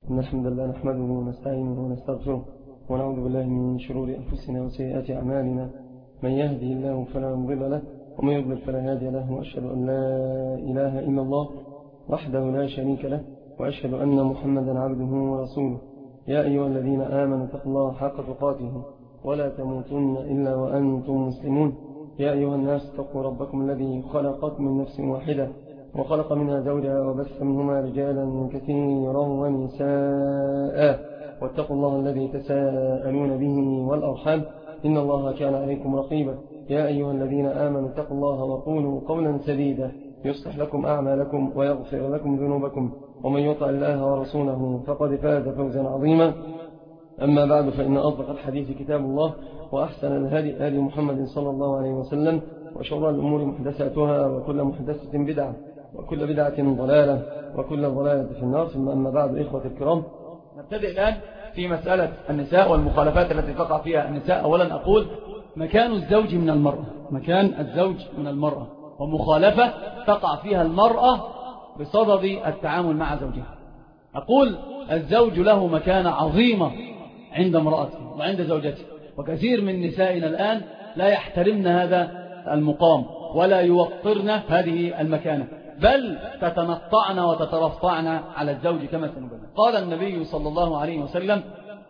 إن الحمد لله نحمده ونستعينه ونستغفره ونعوذ بالله من شرور أنفسنا وسيئات أعمالنا. من يهده الله فلا مضل له ومن يضلل فلا هادي له، وأشهد أن لا إله إلا الله وحده لا شريك له، وأشهد أن محمدا عبده ورسوله. يا أيها الذين آمنوا اتقوا الله حق تقاته ولا تموتن إلا وأنتم مسلمون. يا أيها الناس اتقوا ربكم الذي خلقكم من نفس واحدة وخلق منها زوجها وبث منهما رجالا كثيرا ونساء، واتقوا الله الذي تساءلون به والأرحام إن الله كان عليكم رقيبا. يا أيها الذين آمنوا اتقوا الله وقولوا قولا سديدا يصلح لكم أعمالكم ويغفر لكم ذنوبكم، ومن يطع الله ورسوله فقد فاز فوزا عظيما. أما بعد، فإن أصدق الحديث كتاب الله، وأحسن الهدي هدي محمد صلى الله عليه وسلم، وشر الأمور محدثاتها، وكل محدثة بدعة، وكل بدعة ضلالة، وكل ضلالة في النار. ثم أما بعد، إخوة الكرام، نبتدئ الآن في مسألة النساء والمخالفات التي تقع فيها النساء. أولا أقول مكان الزوج من المرأة، مكان الزوج من المرأة، ومخالفة تقع فيها المرأة بصدد التعامل مع زوجها. أقول الزوج له مكانة عظيمة عند امرأته وعند زوجته، وكثير من نسائنا الآن لا يحترمن هذا المقام ولا يوقرن هذه المكانة، بل تتنطعن وتترفعن على الزوج كما سنبين. قال النبي صلى الله عليه وسلم: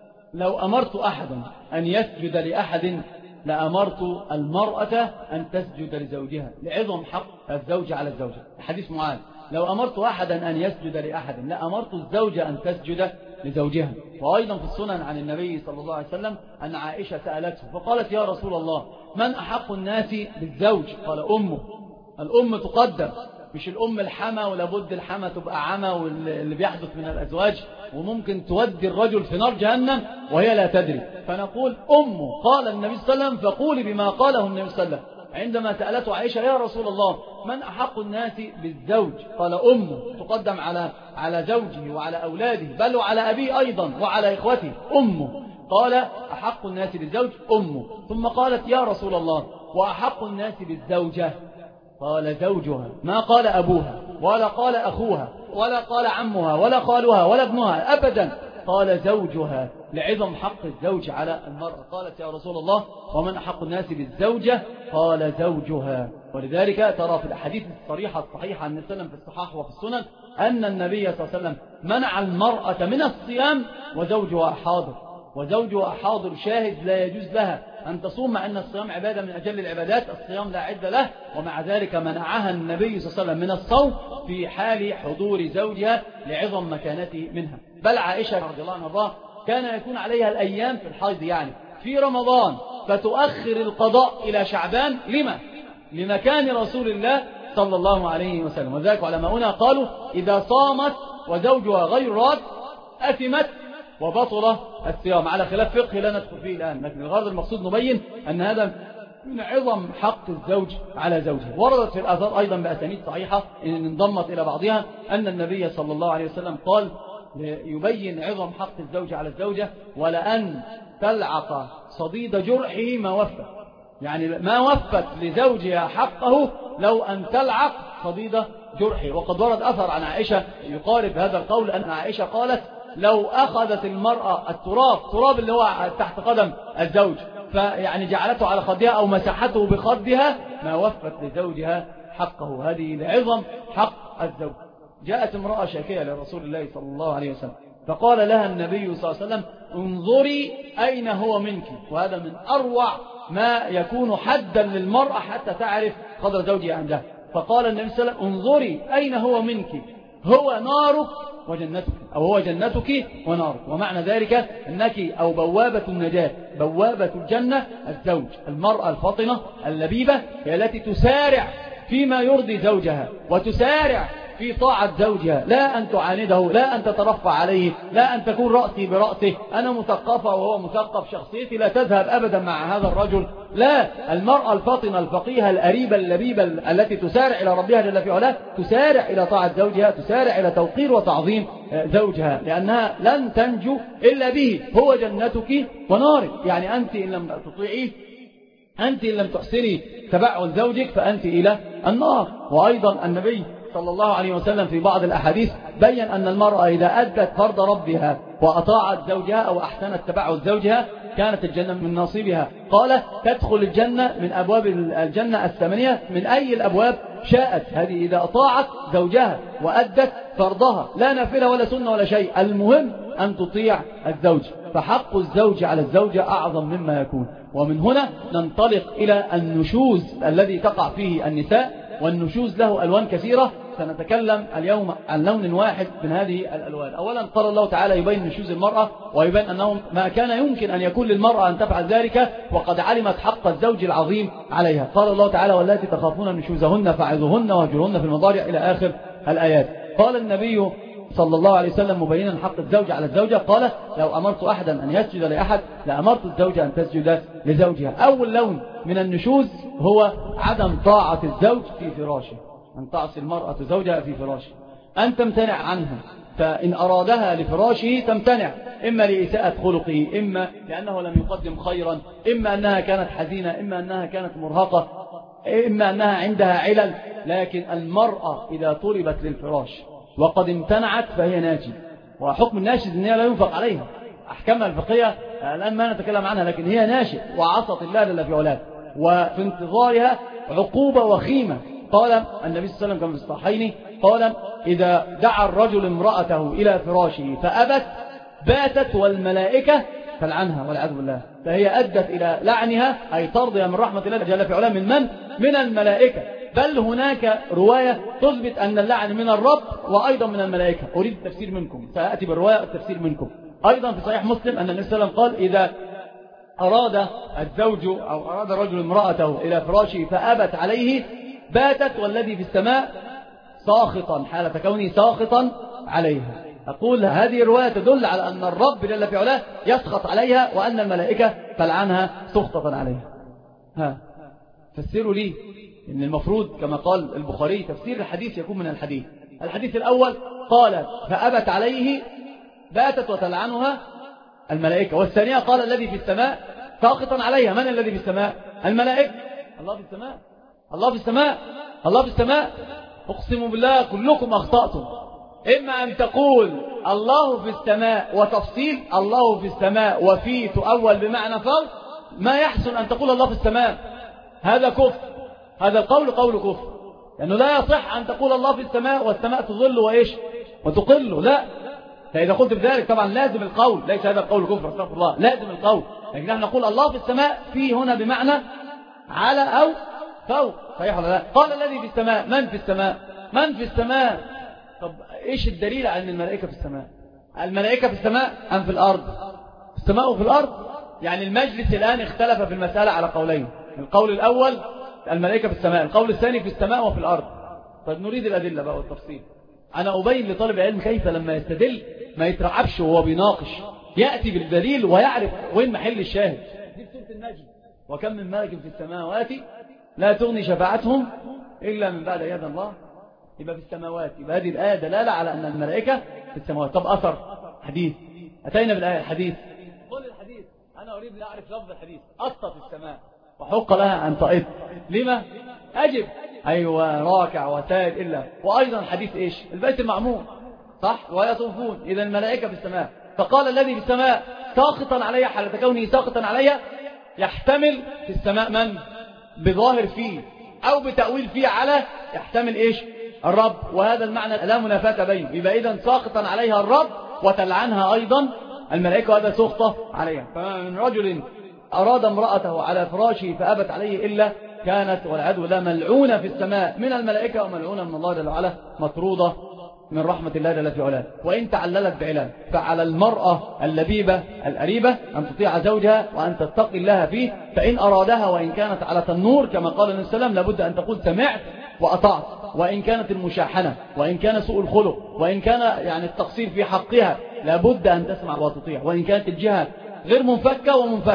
لو أمرت أحدا أن يسجد لأحد لأمرت المرأة أن تسجد لزوجها، لعظم حق الزوج على الزوجة. حديث معاذ: لو أمرت أحدا أن يسجد لأحد لأمرت الزوجة أن تسجد لزوجها. وأيضا في السنن عن النبي صلى الله عليه وسلم أن عائشة سألته فقالت: يا رسول الله، من أحق الناس بالزوج؟ قال: أمه. الأم تقدم، مش الأم الحما، ولابد الحما تبقى عما، واللي بيحدث من الأزواج وممكن تودي الرجل في نار جهنم وهي لا تدري. فنقول أمه. قال النبي صلى الله عليه وسلم: فقولي بما قاله النبي صلى الله عليه وسلم عندما سألته عائشة: يا رسول الله، من أحق الناس بالزوج؟ قال: أمه. تقدم على زوجه وعلى أولاده، بل وعلى أبيه أيضا وعلى إخوته. أمه. قال: أحق الناس بالزوج أمه. ثم قالت: يا رسول الله، وأحق الناس بالزوجة؟ قال: زوجها. ما قال أبوها ولا قال أخوها ولا قال عمها ولا خالها ولا ابنها أبدا، قال: زوجها، لعظم حق الزوج على المرأة. قالت: يا رسول الله، ومن أحق الناس بالزوجة؟ قال: زوجها. ولذلك ترى في الأحاديث الصريحة الصحيحة عن النبي صلى الله عليه وسلم في الصحاح وفي السنن أن النبي صلى الله عليه وسلم منع المرأة من الصيام وزوجها حاضر. وزوجها حاضر شاهد، لا يجوز لها أن تصوم، مع أن الصيام عبادة من أجل العبادات، الصيام لا عد له، ومع ذلك منعها النبي صلى الله عليه وسلم من الصوم في حال حضور زوجها لعظم مكانته منها. بل عائشة رضي الله عنها كان يكون عليها الأيام في الحيض، يعني في رمضان، فتؤخر القضاء إلى شعبان. لمكان رسول الله صلى الله عليه وسلم. وذلك علماؤنا قالوا: إذا صامت وزوجها غير راد أثمت وبطل الصيام، على خلاف فقه لا ندخل فيه الآن، لكن الغرض المقصود نبين أن هذا من عظم حق الزوج على زوجه. وردت في الآثار أيضا بأسانيد صحيحة إن انضمت إلى بعضها أن النبي صلى الله عليه وسلم قال يبين عظم حق الزوج على الزوجة: ولأن تلعق صديد جرحه ما وفت، يعني ما وفت لزوجها حقه لو أن تلعق صديد جرحه. وقد ورد أثر عن عائشة يقارب هذا القول، أن عائشة قالت: لو أخذت المرأة التراب اللي هو تحت قدم الزوج، فيعني جعلته على خدها أو مسحته بخدها، ما وفت لزوجها حقه. هذه لعظم حق الزوج. جاءت امرأة شاكية لرسول الله صلى الله عليه وسلم، فقال لها النبي صلى الله عليه وسلم: انظري أين هو منك. وهذا من أروع ما يكون حدا للمرأة حتى تعرف قدر زوجها عندها. فقال النبي صلى الله عليه وسلم: انظري أين هو منك، هو نارك وجنتك، أو هو جنتك ونارك. ومعنى ذلك أنك أو بوابة النجاة، بوابة الجنة الزوج. المرأة الفاطنة اللبيبة هي التي تسارع فيما يرضي زوجها، وتسارع في طاعة زوجها، لا أن تعانده، لا أن تترفع عليه، لا أن تكون رأسي برأسه، أنا مثقفة وهو مثقف، شخصيتي لا تذهب أبدا مع هذا الرجل. لا، المرأة الفاطنة الفقيهة الأريبة اللبيبة التي تسارع إلى ربها جل في علاه، تسارع إلى طاعة زوجها، تسارع إلى توقير وتعظيم زوجها، لأنها لن تنجو إلا به، هو جنتك ونارك. يعني أنت إن لم تطيعيه، أنت إن لم تحسني تبعل زوجك، فأنت إلى النار. وأيضا النبي صلى الله عليه وسلم في بعض الأحاديث بيّن أن المرأة إذا أدت فرض ربها وأطاعت زوجها أو أحسنت تبعد زوجها كانت الجنة من نصيبها. قال تدخل الجنة من أبواب الجنة 8 من أي الأبواب شاءت. هذه إذا أطاعت زوجها وأدت فرضها، لا نافلة ولا سنة ولا شيء، المهم أن تطيع الزوج. فحق الزوج على الزوجة أعظم مما يكون. ومن هنا ننطلق إلى النشوز الذي تقع فيه النساء، والنشوز له ألوان كثيرة. سنتكلم اليوم عن لون واحد من هذه الألوان. أولا قال الله تعالى يبين نشوز المرأة ويبين أنه ما كان يمكن أن يكون للمرأة أن تفعل ذلك وقد علمت حق الزوج العظيم عليها. قال الله تعالى واللاتي تخافون نشوزهن فاعظوهن واهجروهن في المضاجع إلى آخر الآيات. قال النبي صلى الله عليه وسلم مبينا حق الزوج على الزوجة، قال لو أمرت أحدا أن يسجد لأحد لأمرت الزوجة أن تسجد لزوجها. أول لون من النشوز هو عدم طاعة الزوج في فراشه، أن تعصي المرأة زوجها في فراشه، أن تمتنع عنها، فإن أرادها لفراشه تمتنع، إما لإساءة خلقه، إما لأنه لم يقدم خيرا، إما أنها كانت حزينة، إما أنها كانت مرهقة، إما أنها عندها علل. لكن المرأة إذا طلبت للفراش وقد امتنعت فهي ناجي، وحكم الناشز أنها لا ينفق عليها. أحكامها الفقهية الآن ما نتكلم عنها، لكن هي ناشئ وعصت الله جل في علاه، وفي انتظارها عقوبة وخيمة. قال النبي صلى الله عليه وسلم كما في الصحيحين قال إذا دعا الرجل امرأته إلى فراشه فأبت باتت والملائكة تلعنها والعياذ بالله. فهي أدت إلى لعنها، أي طردها من رحمة الله جل في علاه. من الملائكة. بل هناك رواية تثبت أن اللعن من الرب وأيضا من الملائكة. أريد التفسير منكم، سأأتي بالرواية التفسير منكم. أيضا في صحيح مسلم أن النبي صلى الله عليه وسلم قال إذا أراد الزوج أو أراد الرجل امرأته إلى فراشه فأبت عليه باتت والذي في السماء ساخطا حالة كونه ساخطا عليها. أقول هذه الرواية تدل على أن الرب جل في علاه يسخط عليها وأن الملائكة تلعنها سخطة عليها. فسروا لي إن المفروض كما قال البخاري تفسير الحديث يكون من الحديث. الحديث الأول قال فأبت عليه باتت وتلعنها الملائكة، والثانية قال الذي في السماء ساخطا عليها. من الذي في السماء؟ الملائكة. الله في السماء، الله في السماء، الله في السماء. أقسم بالله كلكم أخطأتم. إما أن تقول الله في السماء وتفصيل الله في السماء وفي تؤول بمعنى فوق، ما يحسن أن تقول الله في السماء، هذا كفر. هذا القول قول كفر، لأنه لا يصح أن تقول الله في السماء والسماء تظل وإيش وتقل، لا. فإذا قلت بذلك طبعا لازم القول، ليس هذا القول كفر استغفر الله، لازم القول. لكن نحن نقول الله في السماء في هنا بمعنى على أو فوق، صحيح ولا لا؟ قال الذي في السماء. من في السماء؟ من في السماء؟ طب إيش الدليل على أن الملائكة في السماء؟ الملائكة في السماء أم في الأرض؟ السماء وفي الأرض. يعني المجلس الآن اختلف في المسألة على قولين. القول الأول الملائكة في السماء، القول الثاني في السماء وفي الأرض. طيب نريد الأدلة بقى والتفصيل. أنا أبين لطالب العلم كيف لما يستدل ما يترعبش وهو بيناقش، يأتي بالدليل ويعرف وين محل الشاهد. دي في سورة النجم، وكم من ملك في السماوات لا تغني شفاعتهم إلا من بعد يد الله. يبقى في السماوات، يبقى هذه الآية دلالة على أن الملائكة في السماوات. طب أثر حديث، أتينا بالآية الحديث. قل الحديث، أنا أريد أن أعرف لفظ الحديث. أسطت السماء وحق لها أن تأط. لما؟ أجب. أيوة راكع وسائل إلا. وأيضا حديث إيش؟ البيت المعمور، صح؟ ويطوفون. إذا الملائكة في السماء. فقال الذي في السماء ساقطا عليها حالة كونه ساقطا عليها، يحتمل في السماء من؟ بظاهر فيه أو بتأويل فيه على يحتمل إيش؟ الرب. وهذا المعنى لا منافاة بينه. يبقى إذن ساقطا عليها الرب وتلعنها أيضا الملائكة، وهذا سخطة عليها. فمن رجل أراد امرأته على فراشه فأبت عليه إلا كانت والعياذ بالله ملعونة في السماء من الملائكة وملعونة من الله جل وعلا، مطرودة من رحمة الله جل في علاه. وإن تعللت بعلال فعلى المرأة اللبيبة الأريبة أن تطيع زوجها وأن تتقي الله فيه، فإن أرادها وإن كانت على تنور كما قال النبي صلى الله عليه وسلم لابد أن تقول سمعت وأطعت. وإن كانت المشاحنة وإن كان سوء الخلق وإن كان يعني التقصير في حقها لابد أن تسمع وتطيع. وإن كانت الجهة غير منفكة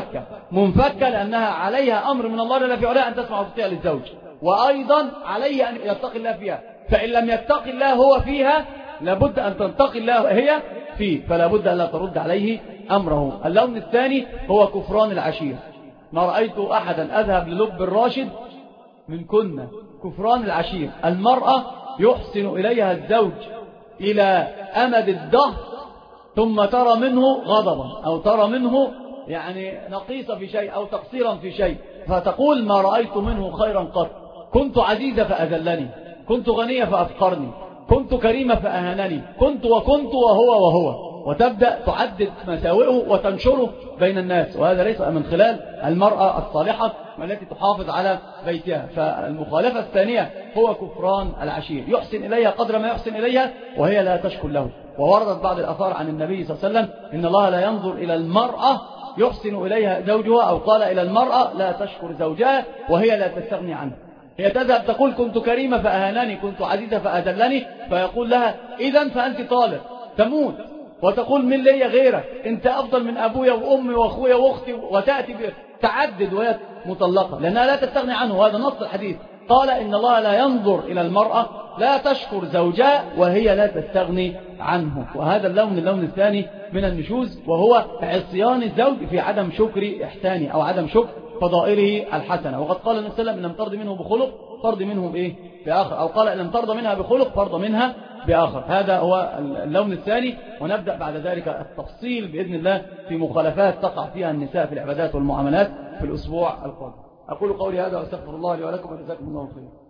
منفكة لأنها عليها أمر من الله جل في علاه أن تسمع وتطيع للزوج، وأيضا عليه أن يتقي الله فيها. فإن لم يتقي الله هو فيها لابد أن تنتقي الله هي فيه، فلا بد أن لا ترد عليه أمره. اللون الثاني هو كفران العشير. ما رأيت أحدا أذهب للب الراشد من كنا. كفران العشير، المرأة يحسن إليها الزوج إلى أمد الدهر ثم ترى منه غضبا أو ترى منه يعني نقيصة في شيء أو تقصيرا في شيء، فتقول ما رأيت منه خيرا قط، كنت عزيزة فأذلني، كنت غنية فأفقرني، كنت كريمة فأهانني، كنت وكنت وهو، وتبدأ تعدد مساوئه وتنشره بين الناس. وهذا ليس من خلال المرأة الصالحة التي تحافظ على بيتها. فالمخالفة الثانية هو كفران العشير، يحسن إليها قدر ما يحسن إليها وهي لا تشكر له. ووردت بعض الآثار عن النبي صلى الله عليه وسلم إن الله لا ينظر إلى المرأة يحسن إليها زوجها، أو قال إلى المرأة لا تشكر زوجها وهي لا تستغني عنه. هي تذهب تقول كنت كريمة فأهانني، كنت عزيزة فأذلني، فيقول لها إذن فأنت طالق تموت، وتقول من لي غيرك، أنت أفضل من أبويا وأمي وأخويا وأختي، وتأتي تعدد وهي مطلقة لأنها لا تستغني عنه. وهذا نص الحديث، قال إن الله لا ينظر إلى المرأة لا تشكر زوجها وهي لا تستغني عنه. وهذا اللون الثاني من النشوز، وهو عصيان الزوج في عدم شكر إحسانه أو عدم شكر فضائله الحسنة. وقد قال النبي صلى الله عليه وسلم إن لم ترضي منه بخلق فرض منه بإيه؟ بآخر، أو قال إن لم ترضى منها بخلق فرض منها بآخر. هذا هو اللون الثاني. ونبدأ بعد ذلك التفصيل بإذن الله في مخالفات تقع فيها النساء في العبادات والمعاملات في الأسبوع القادم. أقول قولي هذا وأستغفر الله لي ولكم وجزاكم الله خيرا.